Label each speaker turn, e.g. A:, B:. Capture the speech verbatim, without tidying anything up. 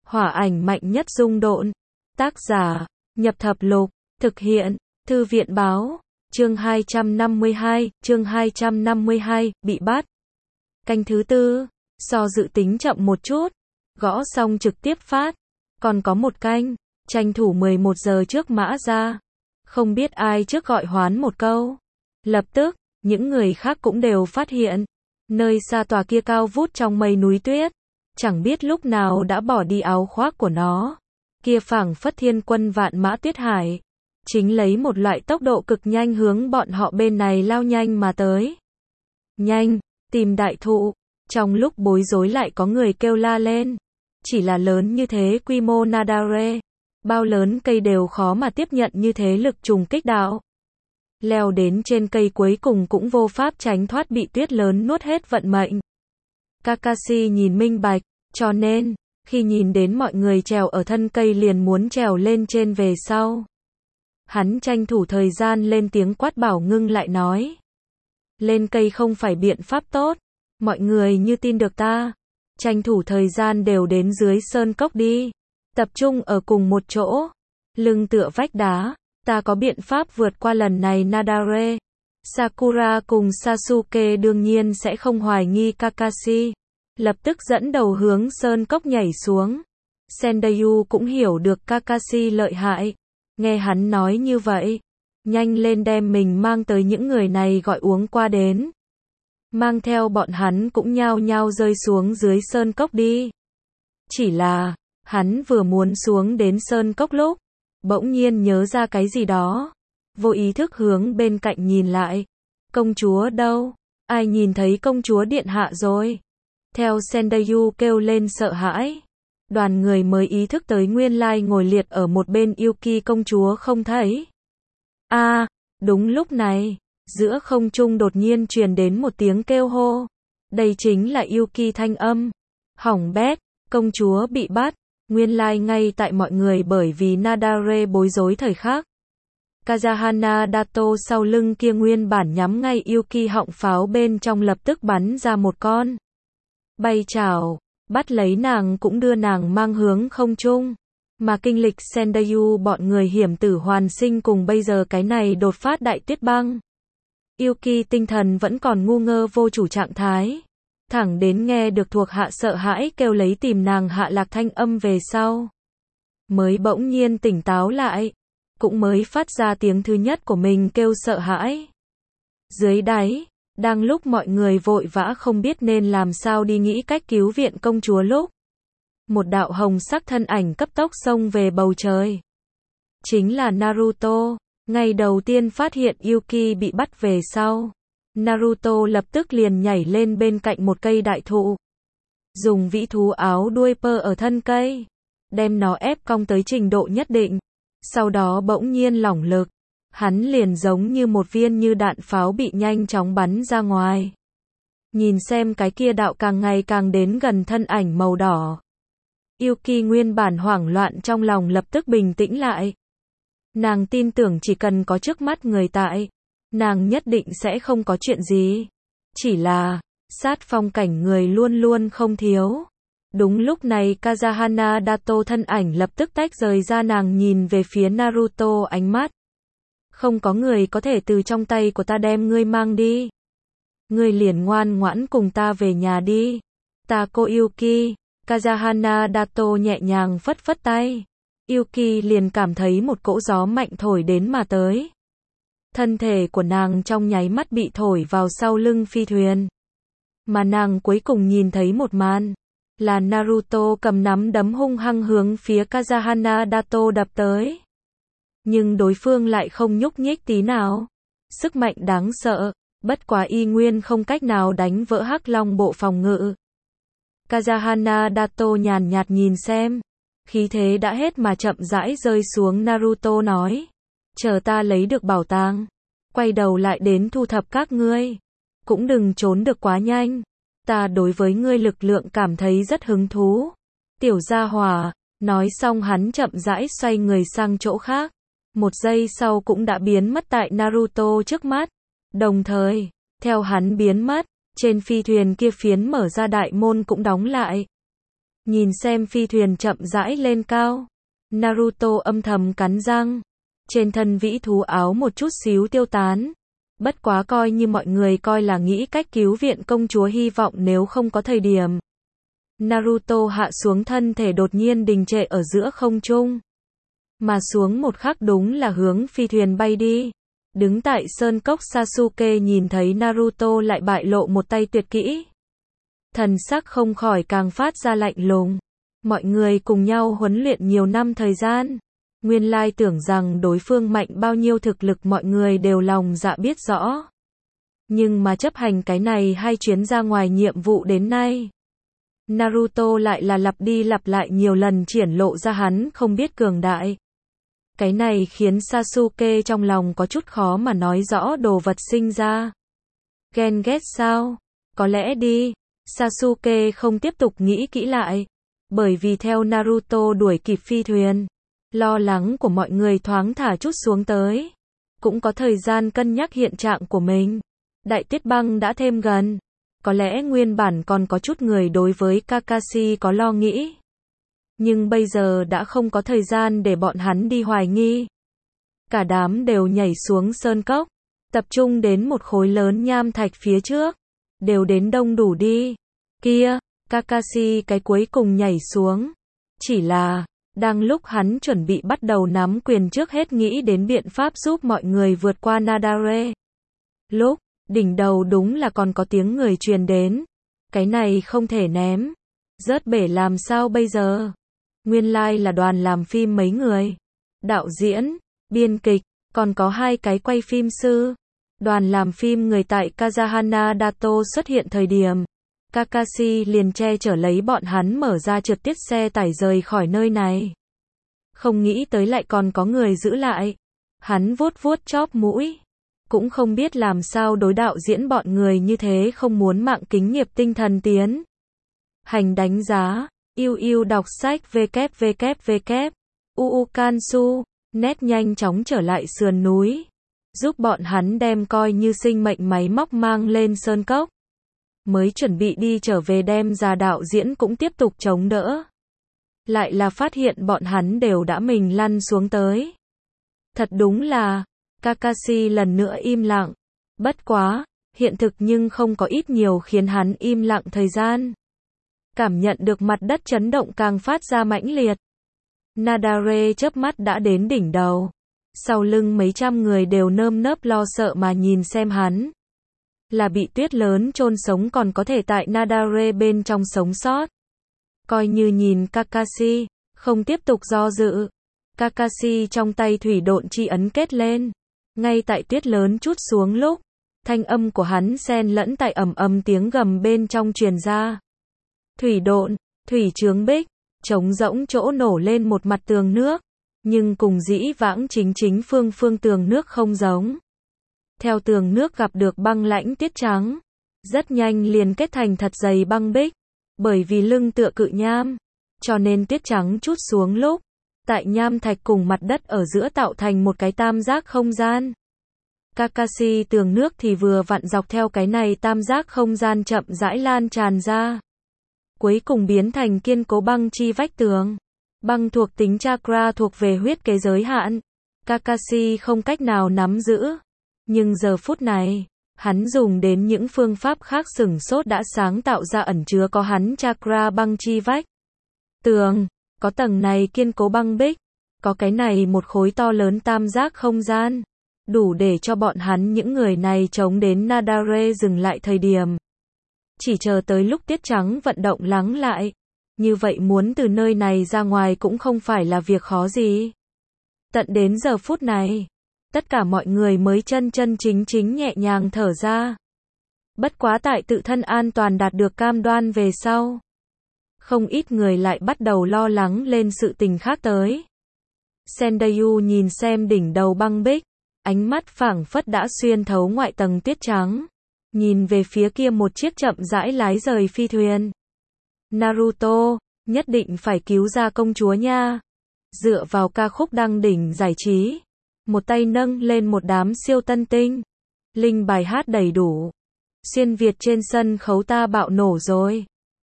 A: Hỏa ảnh mạnh nhất dung độn. Tác giả, Nhập Thập Lục. Thực hiện, Thư viện báo. Chương hai trăm năm mươi hai, chương hai trăm năm mươi hai, bị bắt. Canh thứ tư, so dự tính chậm một chút. Gõ xong trực tiếp phát. Còn có một canh, tranh thủ mười một giờ trước mã ra. Không biết ai trước gọi hoán một câu. Lập tức, những người khác cũng đều phát hiện. Nơi xa tòa kia cao vút trong mây núi tuyết. Chẳng biết lúc nào đã bỏ đi áo khoác của nó. Kia phảng phất thiên quân vạn mã tuyết hải. Chính lấy một loại tốc độ cực nhanh hướng bọn họ bên này lao nhanh mà tới. Nhanh, tìm đại thụ. Trong lúc bối rối lại có người kêu la lên. Chỉ là lớn như thế quy mô Nadare. Bao lớn cây đều khó mà tiếp nhận như thế lực trùng kích đạo. Leo đến trên cây cuối cùng cũng vô pháp tránh thoát bị tuyết lớn nuốt hết vận mệnh. Kakashi nhìn minh bạch, cho nên, khi nhìn đến mọi người trèo ở thân cây liền muốn trèo lên trên về sau. Hắn tranh thủ thời gian lên tiếng quát bảo ngưng lại nói. Lên cây không phải biện pháp tốt, mọi người như tin được ta. Tranh thủ thời gian đều đến dưới sơn cốc đi. Tập trung ở cùng một chỗ. Lưng tựa vách đá, ta có biện pháp vượt qua lần này Nadare. Sakura cùng Sasuke đương nhiên sẽ không hoài nghi Kakashi. Lập tức dẫn đầu hướng sơn cốc nhảy xuống. Sendayu cũng hiểu được Kakashi lợi hại. Nghe hắn nói như vậy, nhanh lên đem mình mang tới những người này gọi uống qua đến. Mang theo bọn hắn cũng nhao nhao rơi xuống dưới sơn cốc đi. Chỉ là, hắn vừa muốn xuống đến sơn cốc lúc, bỗng nhiên nhớ ra cái gì đó. Vô ý thức hướng bên cạnh nhìn lại. Công chúa đâu? Ai nhìn thấy công chúa điện hạ rồi? Theo Sendayu kêu lên sợ hãi. Đoàn người mới ý thức tới nguyên lai ngồi liệt ở một bên Yuki công chúa không thấy. A, à, đúng lúc này, giữa không trung đột nhiên truyền đến một tiếng kêu hô. Đây chính là Yuki thanh âm. Hỏng bét, công chúa bị bắt. Nguyên lai ngay tại mọi người bởi vì Nadare bối rối thời khắc. Kazahana Dato sau lưng kia nguyên bản nhắm ngay Yuki họng pháo bên trong lập tức bắn ra một con. Bay chảo, bắt lấy nàng cũng đưa nàng mang hướng không trung. Mà kinh lịch Sendayu bọn người hiểm tử hoàn sinh cùng bây giờ cái này đột phát đại tuyết băng. Yuki tinh thần vẫn còn ngu ngơ vô chủ trạng thái. Thẳng đến nghe được thuộc hạ sợ hãi kêu lấy tìm nàng hạ lạc thanh âm về sau. Mới bỗng nhiên tỉnh táo lại. Cũng mới phát ra tiếng thứ nhất của mình kêu sợ hãi. Dưới đáy, đang lúc mọi người vội vã không biết nên làm sao đi nghĩ cách cứu viện công chúa lúc. Một đạo hồng sắc thân ảnh cấp tốc xông về bầu trời. Chính là Naruto. Ngày đầu tiên phát hiện Yuki bị bắt về sau. Naruto lập tức liền nhảy lên bên cạnh một cây đại thụ. Dùng vĩ thú áo đuôi pơ ở thân cây. Đem nó ép cong tới trình độ nhất định. Sau đó bỗng nhiên lỏng lực. Hắn liền giống như một viên như đạn pháo bị nhanh chóng bắn ra ngoài. Nhìn xem cái kia đạo càng ngày càng đến gần thân ảnh màu đỏ. Yuki nguyên bản hoảng loạn trong lòng lập tức bình tĩnh lại. Nàng tin tưởng chỉ cần có trước mắt người tại, nàng nhất định sẽ không có chuyện gì. Chỉ là, sát phong cảnh người luôn luôn không thiếu. Đúng lúc này Kazahana Dato thân ảnh lập tức tách rời ra nàng nhìn về phía Naruto ánh mắt. Không có người có thể từ trong tay của ta đem ngươi mang đi. Ngươi liền ngoan ngoãn cùng ta về nhà đi. Ta cô Yuki. Kazahana Dato nhẹ nhàng phất phất tay. Yuki liền cảm thấy một cỗ gió mạnh thổi đến mà tới. Thân thể của nàng trong nháy mắt bị thổi vào sau lưng phi thuyền. Mà nàng cuối cùng nhìn thấy một màn. Là Naruto cầm nắm đấm hung hăng hướng phía Kazahana Dato đập tới. Nhưng đối phương lại không nhúc nhích tí nào. Sức mạnh đáng sợ, bất quá y nguyên không cách nào đánh vỡ Hắc Long bộ phòng ngự. Kazahana Dato nhàn nhạt nhìn xem. Khí thế đã hết mà chậm rãi rơi xuống. Naruto nói. Chờ ta lấy được bảo tàng. Quay đầu lại đến thu thập các ngươi. Cũng đừng trốn được quá nhanh. Ta đối với ngươi lực lượng cảm thấy rất hứng thú. Tiểu gia hỏa. Nói xong hắn chậm rãi xoay người sang chỗ khác. Một giây sau cũng đã biến mất tại Naruto trước mắt. Đồng thời, theo hắn biến mất, trên phi thuyền kia phiến mở ra đại môn cũng đóng lại. Nhìn xem phi thuyền chậm rãi lên cao. Naruto âm thầm cắn răng. Trên thân vĩ thú áo một chút xíu tiêu tán. Bất quá coi như mọi người coi là nghĩ cách cứu viện công chúa hy vọng nếu không có thời điểm. Naruto hạ xuống thân thể đột nhiên đình trệ ở giữa không trung. Mà xuống một khắc đúng là hướng phi thuyền bay đi. Đứng tại sơn cốc Sasuke nhìn thấy Naruto lại bại lộ một tay tuyệt kỹ. Thần sắc không khỏi càng phát ra lạnh lùng. Mọi người cùng nhau huấn luyện nhiều năm thời gian. Nguyên lai tưởng rằng đối phương mạnh bao nhiêu thực lực mọi người đều lòng dạ biết rõ. Nhưng mà chấp hành cái này hai chuyến ra ngoài nhiệm vụ đến nay. Naruto lại là lặp đi lặp lại nhiều lần triển lộ ra hắn không biết cường đại. Cái này khiến Sasuke trong lòng có chút khó mà nói rõ đồ vật sinh ra. Ghen ghét sao? Có lẽ đi. Sasuke không tiếp tục nghĩ kỹ lại. Bởi vì theo Naruto đuổi kịp phi thuyền. Lo lắng của mọi người thoáng thả chút xuống tới. Cũng có thời gian cân nhắc hiện trạng của mình. Đại Tiết Băng đã thêm gần. Có lẽ nguyên bản còn có chút người đối với Kakashi có lo nghĩ. Nhưng bây giờ đã không có thời gian để bọn hắn đi hoài nghi. Cả đám đều nhảy xuống sơn cốc. Tập trung đến một khối lớn nham thạch phía trước. Đều đến đông đủ đi. Kia, Kakashi cái cuối cùng nhảy xuống. Chỉ là, đang lúc hắn chuẩn bị bắt đầu nắm quyền trước hết nghĩ đến biện pháp giúp mọi người vượt qua Nadare. Lúc, đỉnh đầu đúng là còn có tiếng người truyền đến. Cái này không thể ném. Rớt bể làm sao bây giờ? Nguyên lai là đoàn làm phim mấy người. Đạo diễn, biên kịch, còn có hai cái quay phim sư. Đoàn làm phim người tại Kazahana Dato xuất hiện thời điểm. Kakashi liền che chở lấy bọn hắn mở ra trượt tiết xe tải rời khỏi nơi này. Không nghĩ tới lại còn có người giữ lại. Hắn vuốt vuốt chóp mũi. Cũng không biết làm sao đối đạo diễn bọn người như thế không muốn mạng kính nghiệp tinh thần tiến. Hành đánh giá, yêu yêu đọc sách www. uu Kansu, nét nhanh chóng trở lại sườn núi. Giúp bọn hắn đem coi như sinh mệnh máy móc mang lên sơn cốc. Mới chuẩn bị đi trở về đem ra đạo diễn cũng tiếp tục chống đỡ. Lại là phát hiện bọn hắn đều đã mình lăn xuống tới. Thật đúng là, Kakashi lần nữa im lặng. Bất quá, hiện thực nhưng không có ít nhiều khiến hắn im lặng thời gian. Cảm nhận được mặt đất chấn động càng phát ra mãnh liệt. Nadare chớp mắt đã đến đỉnh đầu. Sau lưng mấy trăm người đều nơm nớp lo sợ mà nhìn xem hắn. Là bị tuyết lớn chôn sống còn có thể tại Nadare bên trong sống sót. Coi như nhìn Kakashi, không tiếp tục do dự. Kakashi trong tay thủy độn chi ấn kết lên. Ngay tại tuyết lớn chút xuống lúc, thanh âm của hắn xen lẫn tại ầm ầm tiếng gầm bên trong truyền ra. Thủy độn, thủy chướng bích, trống rỗng chỗ nổ lên một mặt tường nước, nhưng cùng dĩ vãng chính chính phương phương tường nước không giống. Theo tường nước gặp được băng lãnh tiết trắng, rất nhanh liền kết thành thật dày băng bích, bởi vì lưng tựa cự nham, cho nên tiết trắng chút xuống lúc, tại nham thạch cùng mặt đất ở giữa tạo thành một cái tam giác không gian. Kakashi tường nước thì vừa vặn dọc theo cái này tam giác không gian chậm rãi lan tràn ra. Cuối cùng biến thành kiên cố băng chi vách tường. Băng thuộc tính chakra thuộc về huyết kế giới hạn. Kakashi không cách nào nắm giữ. Nhưng giờ phút này, hắn dùng đến những phương pháp khác sửng sốt đã sáng tạo ra ẩn chứa có hắn chakra băng chi vách tường. Có tầng này kiên cố băng bích. Có cái này một khối to lớn tam giác không gian. Đủ để cho bọn hắn những người này chống đến Nadare dừng lại thời điểm. Chỉ chờ tới lúc tiết trắng vận động lắng lại. Như vậy muốn từ nơi này ra ngoài cũng không phải là việc khó gì. Tận đến giờ phút này, tất cả mọi người mới chân chân chính chính nhẹ nhàng thở ra. Bất quá tại tự thân an toàn đạt được cam đoan về sau. Không ít người lại bắt đầu lo lắng lên sự tình khác tới. Sendayu nhìn xem đỉnh đầu băng bích, ánh mắt phảng phất đã xuyên thấu ngoại tầng tiết trắng. Nhìn về phía kia một chiếc chậm rãi lái rời phi thuyền. Naruto, nhất định phải cứu ra công chúa nha. Dựa vào ca khúc đăng đỉnh giải trí. Một tay nâng lên một đám siêu tân tinh. Linh bài hát đầy đủ. Xuyên Việt trên sân khấu ta bạo nổ rồi.